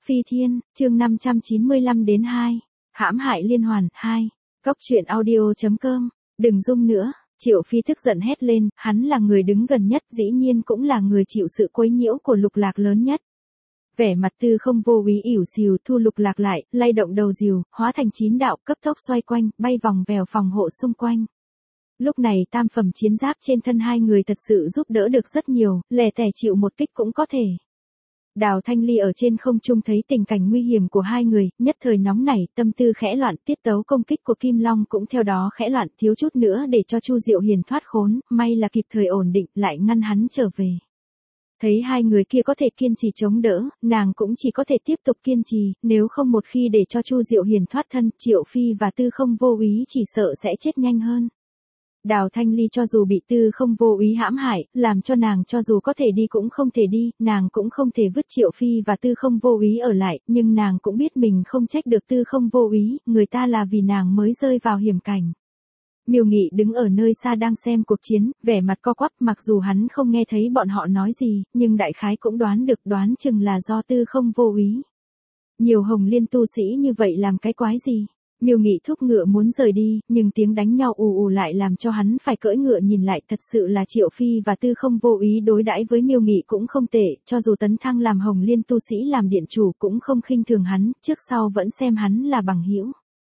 Phi Thiên, chương 595 đến 2. Hãm hại liên hoàn, 2. Cốc truyện audio.com. Đừng rung nữa, Triệu Phi tức giận hét lên, hắn là người đứng gần nhất, dĩ nhiên cũng là người chịu sự quấy nhiễu của Lục Lạc lớn nhất. Vẻ mặt Tư Không vô úy ỉu xìu thu Lục Lạc lại, lay động đầu diều, hóa thành 9 đạo, cấp tốc xoay quanh, bay vòng vèo phòng hộ xung quanh. Lúc này tam phẩm chiến giáp trên thân hai người thật sự giúp đỡ được rất nhiều, lẻ tẻ chịu một kích cũng có thể. Đào Thanh Ly ở trên không trung thấy tình cảnh nguy hiểm của hai người, nhất thời nóng nảy, tâm tư khẽ loạn, tiết tấu công kích của Kim Long cũng theo đó khẽ loạn, thiếu chút nữa để cho Chu Diệu Hiền thoát khốn, may là kịp thời ổn định, lại ngăn hắn trở về. Thấy hai người kia có thể kiên trì chống đỡ, nàng cũng chỉ có thể tiếp tục kiên trì, nếu không một khi để cho Chu Diệu Hiền thoát thân, Triệu Phi và Tư Không vô úy chỉ sợ sẽ chết nhanh hơn. Đào Thanh Ly cho dù bị Tư Không vô úy hãm hại, làm cho nàng cho dù có thể đi cũng không thể đi, nàng cũng không thể vứt Triệu Phi và Tư Không vô úy ở lại, nhưng nàng cũng biết mình không trách được Tư Không vô úy, người ta là vì nàng mới rơi vào hiểm cảnh. Miêu Nghị đứng ở nơi xa đang xem cuộc chiến, vẻ mặt co quắp, mặc dù hắn không nghe thấy bọn họ nói gì, nhưng đại khái cũng đoán được, đoán chừng là do Tư Không vô úy. Nhiều Hồng Liên tu sĩ như vậy làm cái quái gì? Miêu Nghị thúc ngựa muốn rời đi, nhưng tiếng đánh nhau ù ù lại làm cho hắn phải cưỡi ngựa nhìn lại, thật sự là Triệu Phi và Tư Không vô úy đối đãi với Miêu Nghị cũng không tệ, cho dù tấn thăng làm Hồng Liên tu sĩ làm điện chủ cũng không khinh thường hắn, trước sau vẫn xem hắn là bằng hữu.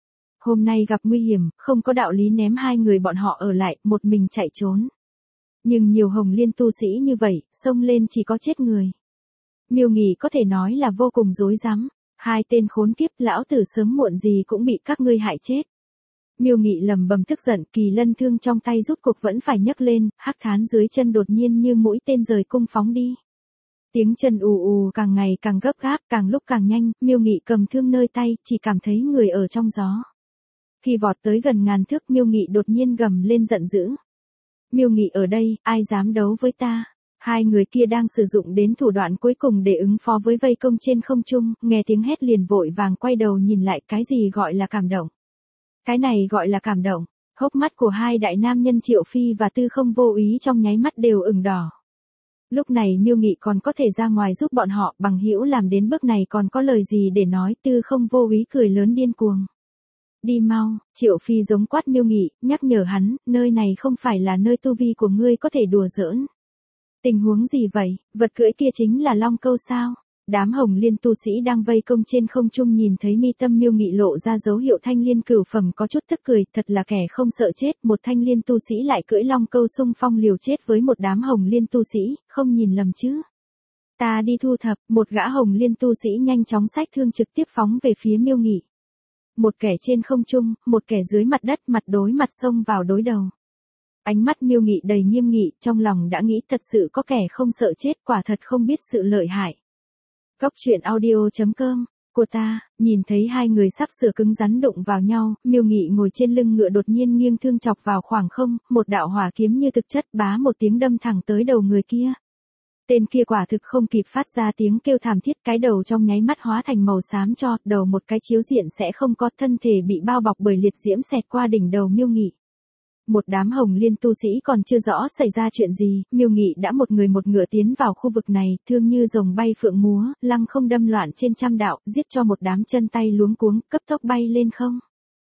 Hôm nay gặp nguy hiểm, không có đạo lý ném hai người bọn họ ở lại, một mình chạy trốn. Nhưng nhiều Hồng Liên tu sĩ như vậy, xông lên chỉ có chết người. Miêu Nghị có thể nói là vô cùng rối rắm. Hai tên khốn kiếp, lão tử sớm muộn gì cũng bị các ngươi hại chết. Miêu Nghị lầm bầm tức giận, kỳ lân thương trong tay rút cuộc vẫn phải nhấc lên, hắc thán dưới chân đột nhiên như mũi tên rời cung phóng đi. Tiếng chân ù ù càng ngày càng gấp gáp, càng lúc càng nhanh, Miêu Nghị cầm thương nơi tay, chỉ cảm thấy người ở trong gió. Khi vọt tới gần ngàn thước, Miêu Nghị đột nhiên gầm lên giận dữ. Miêu Nghị ở đây, ai dám đấu với ta? Hai người kia đang sử dụng đến thủ đoạn cuối cùng để ứng phó với vây công trên không trung, nghe tiếng hét liền vội vàng quay đầu nhìn lại, cái gì gọi là cảm động? Cái này gọi là cảm động. Hốc mắt của hai đại nam nhân Triệu Phi và Tư Không vô úy trong nháy mắt đều ửng đỏ. Lúc này Miêu Nghị còn có thể ra ngoài giúp bọn họ, bằng hữu làm đến bước này còn có lời gì để nói, Tư Không vô úy cười lớn điên cuồng. Đi mau, Triệu Phi giống quát Miêu Nghị, nhắc nhở hắn, nơi này không phải là nơi tu vi của ngươi có thể đùa giỡn. Tình huống gì vậy, vật cưỡi kia chính là Long Câu sao? Đám Hồng Liên tu sĩ đang vây công trên không trung nhìn thấy mi tâm Miêu Nghị lộ ra dấu hiệu thanh liên cửu phẩm có chút tức cười, thật là kẻ không sợ chết, một thanh liên tu sĩ lại cưỡi Long Câu xung phong liều chết với một đám Hồng Liên tu sĩ, không nhìn lầm chứ. Ta đi thu thập, một gã Hồng Liên tu sĩ nhanh chóng xách thương trực tiếp phóng về phía Miêu Nghị. Một kẻ trên không trung, một kẻ dưới mặt đất, mặt đối mặt xông vào đối đầu. Ánh mắt Miêu Nghị đầy nghiêm nghị, trong lòng đã nghĩ thật sự có kẻ không sợ chết, quả thật không biết sự lợi hại. Cốc truyện audio.com, của ta, nhìn thấy hai người sắp sửa cứng rắn đụng vào nhau, Miêu Nghị ngồi trên lưng ngựa đột nhiên nghiêng thương chọc vào khoảng không, một đạo hỏa kiếm như thực chất bá một tiếng đâm thẳng tới đầu người kia. Tên kia quả thực không kịp phát ra tiếng kêu thảm thiết, cái đầu trong nháy mắt hóa thành màu xám cho, đầu một cái chiếu diện sẽ không có, thân thể bị bao bọc bởi liệt diễm xẹt qua đỉnh đầu Miêu Nghị. Một đám Hồng Liên tu sĩ còn chưa rõ xảy ra chuyện gì, Miêu Nghị đã một người một ngựa tiến vào khu vực này, thương như rồng bay phượng múa, lăng không đâm loạn trên trăm đạo, giết cho một đám chân tay luống cuống, cấp tốc bay lên không.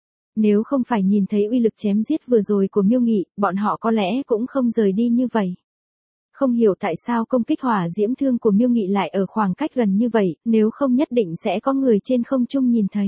Nếu không phải nhìn thấy uy lực chém giết vừa rồi của Miêu Nghị, bọn họ có lẽ cũng không rời đi như vậy. Không hiểu tại sao công kích hỏa diễm thương của Miêu Nghị lại ở khoảng cách gần như vậy, nếu không nhất định sẽ có người trên không trung nhìn thấy.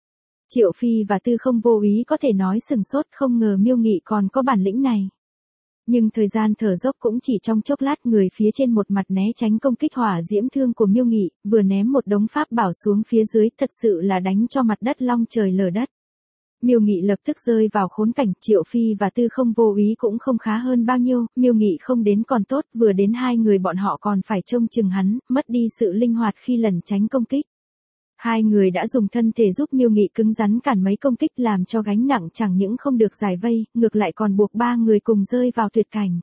Triệu Phi và Tư Không vô úy có thể nói sừng sốt, không ngờ Miêu Nghị còn có bản lĩnh này. Nhưng thời gian thở dốc cũng chỉ trong chốc lát, người phía trên một mặt né tránh công kích hỏa diễm thương của Miêu Nghị, vừa ném một đống pháp bảo xuống phía dưới, thật sự là đánh cho mặt đất long trời lở đất. Miêu Nghị lập tức rơi vào khốn cảnh, Triệu Phi và Tư Không vô úy cũng không khá hơn bao nhiêu, Miêu Nghị không đến còn tốt, vừa đến hai người bọn họ còn phải trông chừng hắn, mất đi sự linh hoạt khi lẩn tránh công kích. Hai người đã dùng thân thể giúp Miêu Nghị cứng rắn cản mấy công kích, làm cho gánh nặng chẳng những không được giải vây, ngược lại còn buộc ba người cùng rơi vào tuyệt cảnh.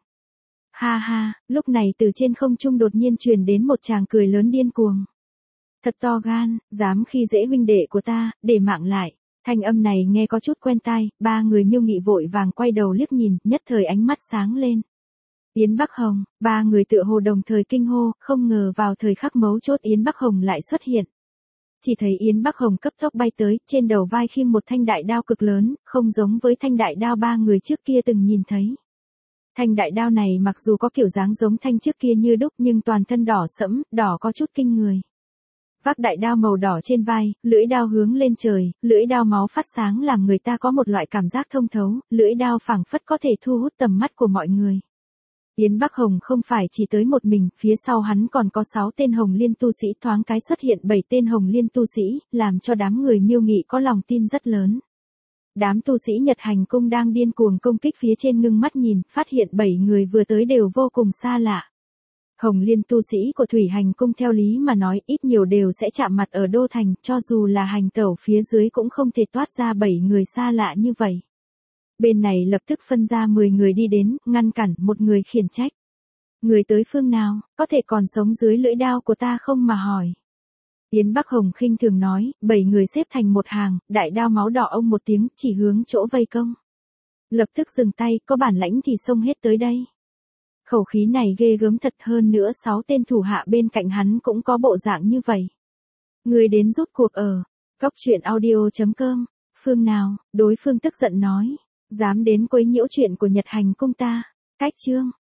Ha ha, lúc này từ trên không trung đột nhiên truyền đến một tràng cười lớn điên cuồng. Thật to gan, dám khi dễ huynh đệ của ta, để mạng lại. Thanh âm này nghe có chút quen tai, ba người Miêu Nghị vội vàng quay đầu liếc nhìn, nhất thời ánh mắt sáng lên. Yến Bắc Hồng, ba người tựa hồ đồng thời kinh hô, không ngờ vào thời khắc mấu chốt Yến Bắc Hồng lại xuất hiện. Chỉ thấy Yến Bắc Hồng cấp tốc bay tới, trên đầu vai khiêng một thanh đại đao cực lớn, không giống với thanh đại đao ba người trước kia từng nhìn thấy. Thanh đại đao này mặc dù có kiểu dáng giống thanh trước kia như đúc nhưng toàn thân đỏ sẫm, đỏ có chút kinh người. Vác đại đao màu đỏ trên vai, lưỡi đao hướng lên trời, lưỡi đao máu phát sáng làm người ta có một loại cảm giác thông thấu, lưỡi đao phảng phất có thể thu hút tầm mắt của mọi người. Yến Bắc Hồng không phải chỉ tới một mình, phía sau hắn còn có 6 tên Hồng Liên tu sĩ, thoáng cái xuất hiện 7 tên Hồng Liên tu sĩ, làm cho đám người Miêu Nghị có lòng tin rất lớn. Đám tu sĩ Nhật Hành Cung đang điên cuồng công kích phía trên ngưng mắt nhìn, phát hiện 7 người vừa tới đều vô cùng xa lạ. Hồng Liên tu sĩ của Thủy Hành Cung theo lý mà nói ít nhiều đều sẽ chạm mặt ở Đô Thành, cho dù là hành tẩu phía dưới cũng không thể toát ra 7 người xa lạ như vậy. Bên này lập tức phân ra 10 người đi đến, ngăn cản, một người khiển trách. Người tới phương nào, có thể còn sống dưới lưỡi đao của ta không mà hỏi. Yến Bắc Hồng khinh thường nói, 7 người xếp thành một hàng, đại đao máu đỏ ông một tiếng, chỉ hướng chỗ vây công. Lập tức dừng tay, có bản lãnh thì xông hết tới đây. Khẩu khí này ghê gớm thật, hơn nữa 6 tên thủ hạ bên cạnh hắn cũng có bộ dạng như vậy. Người đến rút cuộc ở, coctruyện.audio.com, phương nào, đối phương tức giận nói, dám đến quấy nhiễu chuyện của Nhật Hành Cung ta, cách chương.